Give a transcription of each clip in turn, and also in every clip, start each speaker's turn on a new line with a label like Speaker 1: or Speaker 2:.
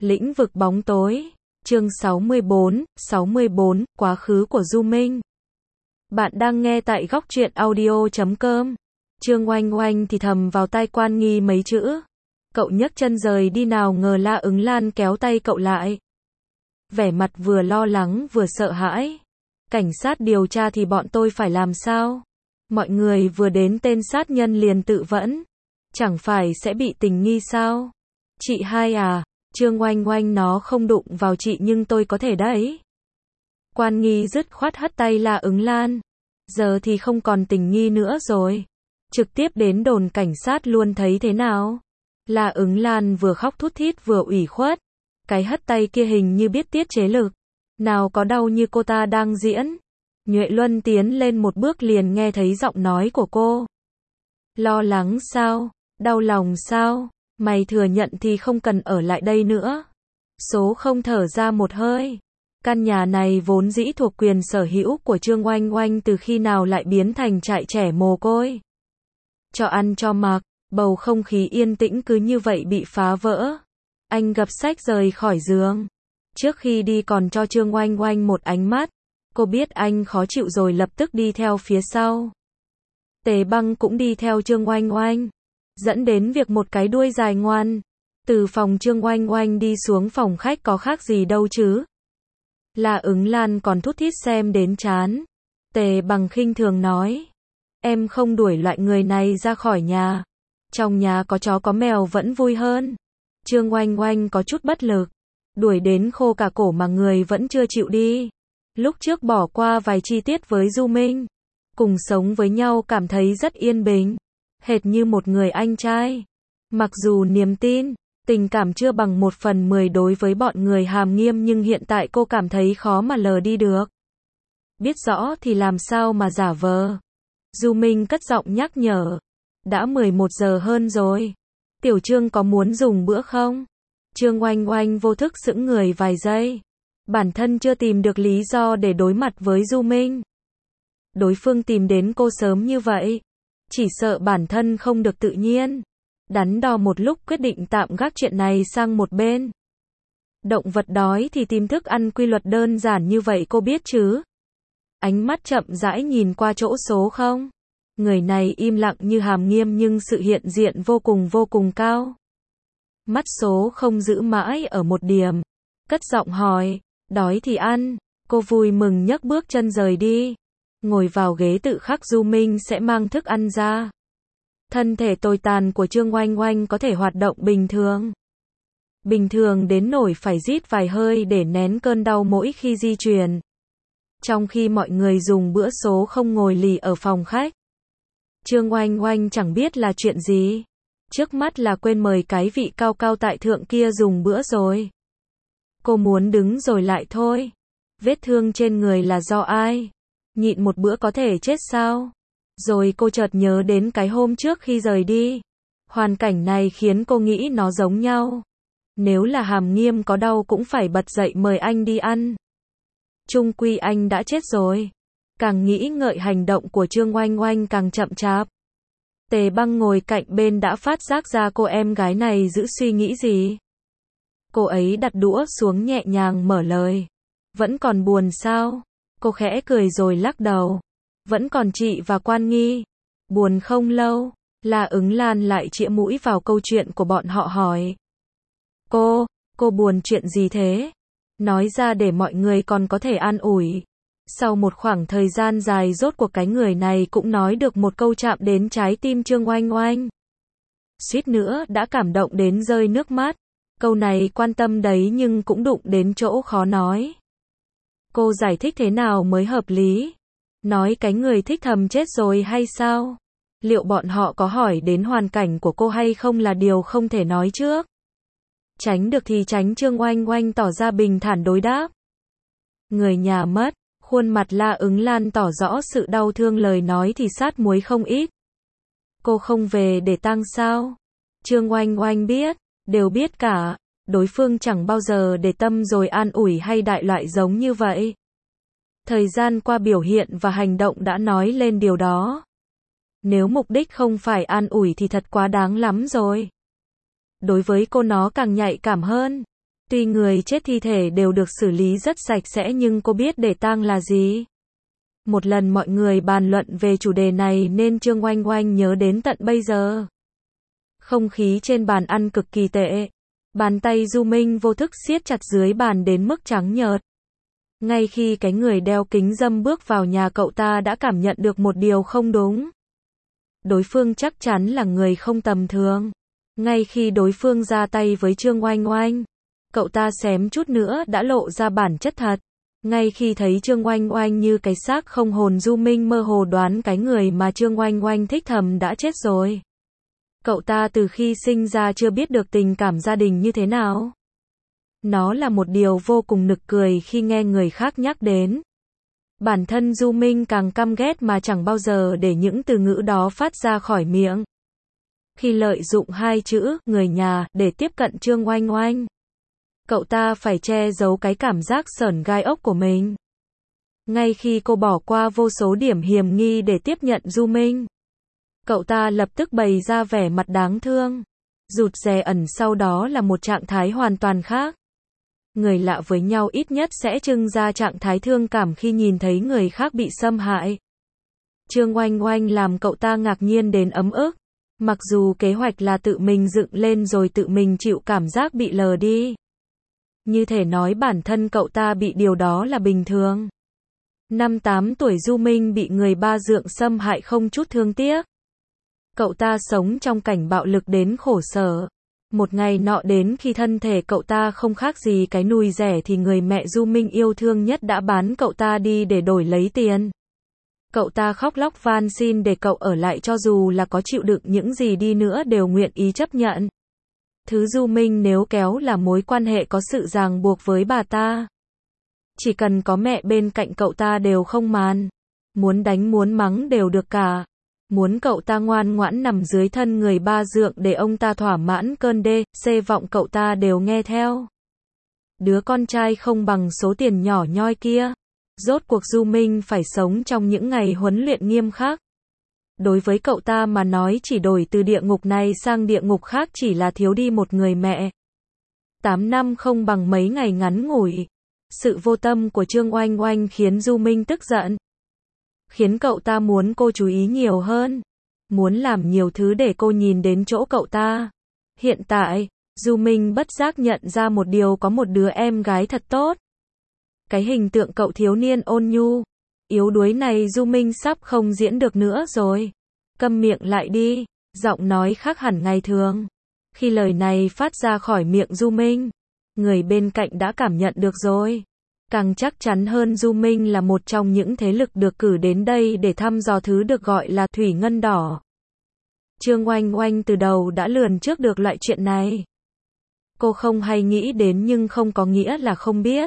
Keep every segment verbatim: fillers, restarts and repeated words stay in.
Speaker 1: Lĩnh vực bóng tối. Chương sáu mươi bốn, sáu mươi bốn, quá khứ của Du Minh. Bạn đang nghe tại góc truyện audio chấm com. Trương Oanh Oanh thì thầm vào tai Quan Nghi mấy chữ. Cậu nhấc chân rời đi, nào ngờ La Ứng Lan kéo tay cậu lại. Vẻ mặt vừa lo lắng vừa sợ hãi. Cảnh sát điều tra thì bọn tôi phải làm sao? Mọi người vừa đến tên sát nhân liền tự vẫn. Chẳng phải sẽ bị tình nghi sao? Chị hai à? Trương Oanh Oanh, nó không đụng vào chị nhưng tôi có thể đấy. Quan Nghi dứt khoát hất tay La Ứng Lan. Giờ thì không còn tình nghi nữa rồi. Trực tiếp đến đồn cảnh sát luôn, thấy thế nào? La Ứng Lan vừa khóc thút thít vừa ủy khuất. Cái hất tay kia hình như biết tiết chế lực. Nào có đau như cô ta đang diễn. Nhuệ Luân tiến lên một bước liền nghe thấy giọng nói của cô. Lo lắng sao? Đau lòng sao? Mày thừa nhận thì không cần ở lại đây nữa. Số không thở ra một hơi. Căn nhà này vốn dĩ thuộc quyền sở hữu của Trương Oanh Oanh, từ khi nào lại biến thành trại trẻ mồ côi. Cho ăn cho mặc, bầu không khí yên tĩnh cứ như vậy bị phá vỡ. Anh gập sách rời khỏi giường. Trước khi đi còn cho Trương Oanh Oanh một ánh mắt. Cô biết anh khó chịu rồi lập tức đi theo phía sau. Tề Băng cũng đi theo Trương Oanh Oanh, dẫn đến việc một cái đuôi dài ngoan. Từ phòng Trương Oanh Oanh đi xuống phòng khách có khác gì đâu chứ. La Ứng Lan còn thút thít xem đến chán. Tề Bằng khinh thường nói. Em không đuổi loại người này ra khỏi nhà. Trong nhà có chó có mèo vẫn vui hơn. Trương Oanh Oanh có chút bất lực. Đuổi đến khô cả cổ mà người vẫn chưa chịu đi. Lúc trước bỏ qua vài chi tiết với Du Minh. Cùng sống với nhau cảm thấy rất yên bình. Hệt như một người anh trai. Mặc dù niềm tin, tình cảm chưa bằng một phần mười đối với bọn người Hàm Nghiêm, nhưng hiện tại cô cảm thấy khó mà lờ đi được. Biết rõ thì làm sao mà giả vờ. Du Minh cất giọng nhắc nhở. Đã mười một giờ hơn rồi. Tiểu Trương có muốn dùng bữa không? Trương Oanh Oanh vô thức sững người vài giây. Bản thân chưa tìm được lý do để đối mặt với Du Minh. Đối phương tìm đến cô sớm như vậy. Chỉ sợ bản thân không được tự nhiên. Đắn đo một lúc quyết định tạm gác chuyện này sang một bên. Động vật đói thì tìm thức ăn, quy luật đơn giản như vậy cô biết chứ. Ánh mắt chậm rãi nhìn qua chỗ số không. Người này im lặng như Hàm Nghiêm nhưng sự hiện diện vô cùng vô cùng cao. Mắt số không giữ mãi ở một điểm. Cất giọng hỏi, đói thì ăn. Cô vui mừng nhấc bước chân rời đi. Ngồi vào ghế tự khắc Du Minh sẽ mang thức ăn ra. Thân thể tồi tàn của Trương Oanh Oanh có thể hoạt động bình thường. Bình thường đến nỗi phải rít vài hơi để nén cơn đau mỗi khi di chuyển. Trong khi mọi người dùng bữa, số không ngồi lì ở phòng khách. Trương Oanh Oanh chẳng biết là chuyện gì. Trước mắt là quên mời cái vị cao cao tại thượng kia dùng bữa rồi. Cô muốn đứng rồi lại thôi. Vết thương trên người là do ai? Nhịn một bữa có thể chết sao? Rồi cô chợt nhớ đến cái hôm trước khi rời đi. Hoàn cảnh này khiến cô nghĩ nó giống nhau. Nếu là Hàm Nghiêm có đau cũng phải bật dậy mời anh đi ăn. Chung quy anh đã chết rồi. Càng nghĩ ngợi hành động của Trương Oanh Oanh càng chậm chạp. Tề Băng ngồi cạnh bên đã phát giác ra cô em gái này giữ suy nghĩ gì. Cô ấy đặt đũa xuống nhẹ nhàng mở lời. Vẫn còn buồn sao? Cô khẽ cười rồi lắc đầu. Vẫn còn chị và Quan Nghi. Buồn không lâu. La Ứng Lan lại chĩa mũi vào câu chuyện của bọn họ hỏi. Cô, cô buồn chuyện gì thế? Nói ra để mọi người còn có thể an ủi. Sau một khoảng thời gian dài rốt cuộc cái người này cũng nói được một câu chạm đến trái tim Trương Oanh Oanh. Suýt nữa đã cảm động đến rơi nước mắt. Câu này quan tâm đấy nhưng cũng đụng đến chỗ khó nói. Cô giải thích thế nào mới hợp lý? Nói cái người thích thầm chết rồi hay sao? Liệu bọn họ có hỏi đến hoàn cảnh của cô hay không là điều không thể nói trước. Tránh được thì tránh. Trương Oanh Oanh tỏ ra bình thản đối đáp. Người nhà mất. Khuôn mặt La Ứng Lan tỏ rõ sự đau thương, lời nói thì sát muối không ít. Cô không về để tang sao? Trương Oanh Oanh biết, đều biết cả. Đối phương chẳng bao giờ để tâm rồi an ủi hay đại loại giống như vậy. Thời gian qua biểu hiện và hành động đã nói lên điều đó. Nếu mục đích không phải an ủi thì thật quá đáng lắm rồi. Đối với cô nó càng nhạy cảm hơn. Tuy người chết thi thể đều được xử lý rất sạch sẽ nhưng cô biết để tang là gì? Một lần mọi người bàn luận về chủ đề này nên Trương Oanh Oanh nhớ đến tận bây giờ. Không khí trên bàn ăn cực kỳ tệ. Bàn tay Du Minh vô thức siết chặt dưới bàn đến mức trắng nhợt. Ngay khi cái người đeo kính râm bước vào nhà cậu ta đã cảm nhận được một điều không đúng. Đối phương chắc chắn là người không tầm thường. Ngay khi đối phương ra tay với Trương Oanh Oanh, cậu ta xém chút nữa đã lộ ra bản chất thật. Ngay khi thấy Trương Oanh Oanh như cái xác không hồn, Du Minh mơ hồ đoán cái người mà Trương Oanh Oanh thích thầm đã chết rồi. Cậu ta từ khi sinh ra chưa biết được tình cảm gia đình như thế nào. Nó là một điều vô cùng nực cười khi nghe người khác nhắc đến. Bản thân Du Minh càng căm ghét mà chẳng bao giờ để những từ ngữ đó phát ra khỏi miệng. Khi lợi dụng hai chữ, người nhà, để tiếp cận Trương Oanh Oanh, cậu ta phải che giấu cái cảm giác sởn gai ốc của mình. Ngay khi cô bỏ qua vô số điểm hiểm nghi để tiếp nhận Du Minh, cậu ta lập tức bày ra vẻ mặt đáng thương. Rụt rè ẩn sau đó là một trạng thái hoàn toàn khác. Người lạ với nhau ít nhất sẽ trưng ra trạng thái thương cảm khi nhìn thấy người khác bị xâm hại. Trương Oanh Oanh làm cậu ta ngạc nhiên đến ấm ức. Mặc dù kế hoạch là tự mình dựng lên rồi tự mình chịu cảm giác bị lờ đi. Như thể nói bản thân cậu ta bị điều đó là bình thường. Năm tám tuổi Du Minh bị người ba dượng xâm hại không chút thương tiếc. Cậu ta sống trong cảnh bạo lực đến khổ sở. Một ngày nọ đến khi thân thể cậu ta không khác gì cái nùi rẻ thì người mẹ Du Minh yêu thương nhất đã bán cậu ta đi để đổi lấy tiền. Cậu ta khóc lóc van xin để cậu ở lại, cho dù là có chịu đựng những gì đi nữa đều nguyện ý chấp nhận. Thứ Du Minh nếu kéo là mối quan hệ có sự ràng buộc với bà ta. Chỉ cần có mẹ bên cạnh cậu ta đều không màn. Muốn đánh muốn mắng đều được cả. Muốn cậu ta ngoan ngoãn nằm dưới thân người ba dượng để ông ta thỏa mãn cơn đê, xê vọng cậu ta đều nghe theo. Đứa con trai không bằng số tiền nhỏ nhoi kia. Rốt cuộc Du Minh phải sống trong những ngày huấn luyện nghiêm khắc. Đối với cậu ta mà nói chỉ đổi từ địa ngục này sang địa ngục khác chỉ là thiếu đi một người mẹ. Tám năm không bằng mấy ngày ngắn ngủi. Sự vô tâm của Trương Oanh Oanh khiến Du Minh tức giận. Khiến cậu ta muốn cô chú ý nhiều hơn. Muốn làm nhiều thứ để cô nhìn đến chỗ cậu ta. Hiện tại, Du Minh bất giác nhận ra một điều, có một đứa em gái thật tốt. Cái hình tượng cậu thiếu niên ôn nhu, yếu đuối này Du Minh sắp không diễn được nữa rồi. Câm miệng lại đi, giọng nói khác hẳn ngày thường. Khi lời này phát ra khỏi miệng Du Minh, người bên cạnh đã cảm nhận được rồi. Càng chắc chắn hơn Du Minh là một trong những thế lực được cử đến đây để thăm dò thứ được gọi là thủy ngân đỏ. Trương Oanh Oanh từ đầu đã lường trước được loại chuyện này. Cô không hay nghĩ đến nhưng không có nghĩa là không biết.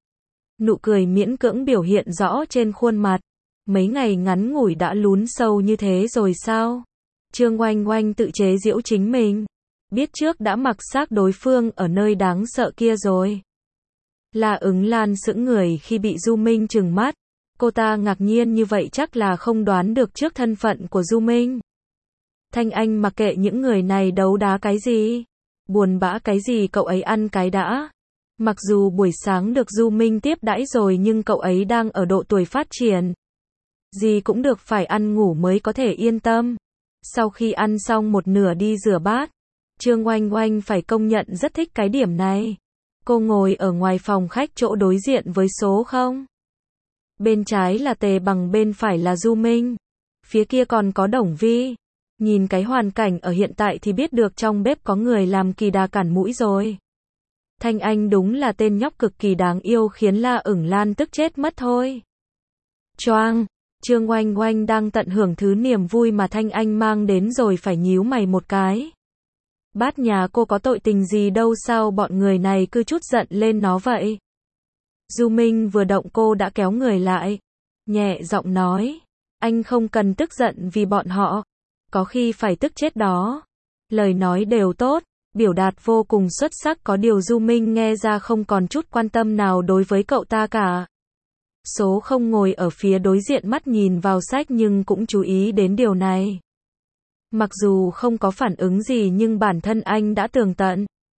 Speaker 1: Nụ cười miễn cưỡng biểu hiện rõ trên khuôn mặt. Mấy ngày ngắn ngủi đã lún sâu như thế rồi sao? Trương Oanh Oanh tự chế giễu chính mình. Biết trước đã mặc xác đối phương ở nơi đáng sợ kia rồi. La Ứng Lan sững người khi bị Du Minh trừng mắt. Cô ta ngạc nhiên như vậy chắc là không đoán được trước thân phận của Du Minh. Thanh Anh mặc kệ những người này đấu đá cái gì. Buồn bã cái gì cậu ấy ăn cái đã. Mặc dù buổi sáng được Du Minh tiếp đãi rồi nhưng cậu ấy đang ở độ tuổi phát triển. Gì cũng được phải ăn ngủ mới có thể yên tâm. Sau khi ăn xong một nửa đi rửa bát. Trương Oanh Oanh phải công nhận rất thích cái điểm này. Cô ngồi ở ngoài phòng khách chỗ đối diện với số không. Bên trái là Tề Bằng, bên phải là Du Minh. Phía kia còn có Đồng Vi. Nhìn cái hoàn cảnh ở hiện tại thì biết được trong bếp có người làm kỳ đà cản mũi rồi. Thanh Anh đúng là tên nhóc cực kỳ đáng yêu khiến La Ửng Lan tức chết mất thôi. Choang, Trương Oanh Oanh đang tận hưởng thứ niềm vui mà Thanh Anh mang đến rồi phải nhíu mày một cái. Bát nhà cô có tội tình gì đâu sao bọn người này cứ chút giận lên nó vậy. Du Minh vừa động cô đã kéo người lại. Nhẹ giọng nói. Anh không cần tức giận vì bọn họ. Có khi phải tức chết đó. Lời nói đều tốt. Biểu đạt vô cùng xuất sắc, có điều Du Minh nghe ra không còn chút quan tâm nào đối với cậu ta cả. Số không ngồi ở phía đối diện mắt nhìn vào sách nhưng cũng chú ý đến điều này. Mặc dù không có phản ứng gì nhưng bản thân anh đã tường tận.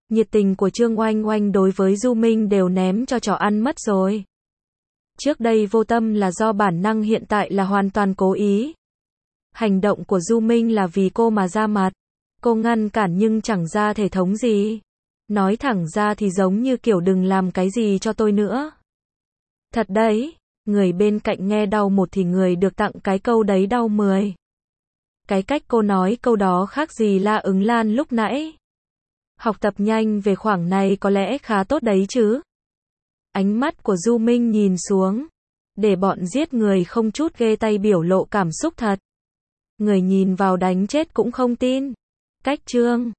Speaker 1: Nhiệt tình của Trương Oanh Oanh đối với Du Minh đều ném cho chó ăn mất rồi. Trước đây vô tâm là do bản năng, hiện tại là hoàn toàn cố ý. Hành động của Du Minh là vì cô mà ra mặt. Cô ngăn cản nhưng chẳng ra thể thống gì. Nói thẳng ra thì giống như kiểu đừng làm cái gì cho tôi nữa. Thật đấy, người bên cạnh nghe đau một thì người được tặng cái câu đấy đau mười. Cái cách cô nói câu đó khác gì La Ứng Lan lúc nãy. Học tập nhanh về khoảng này có lẽ khá tốt đấy chứ. Ánh mắt của Du Minh nhìn xuống. Để bọn giết người không chút ghê tay biểu lộ cảm xúc thật. Người nhìn vào đánh chết cũng không tin. Cách Trương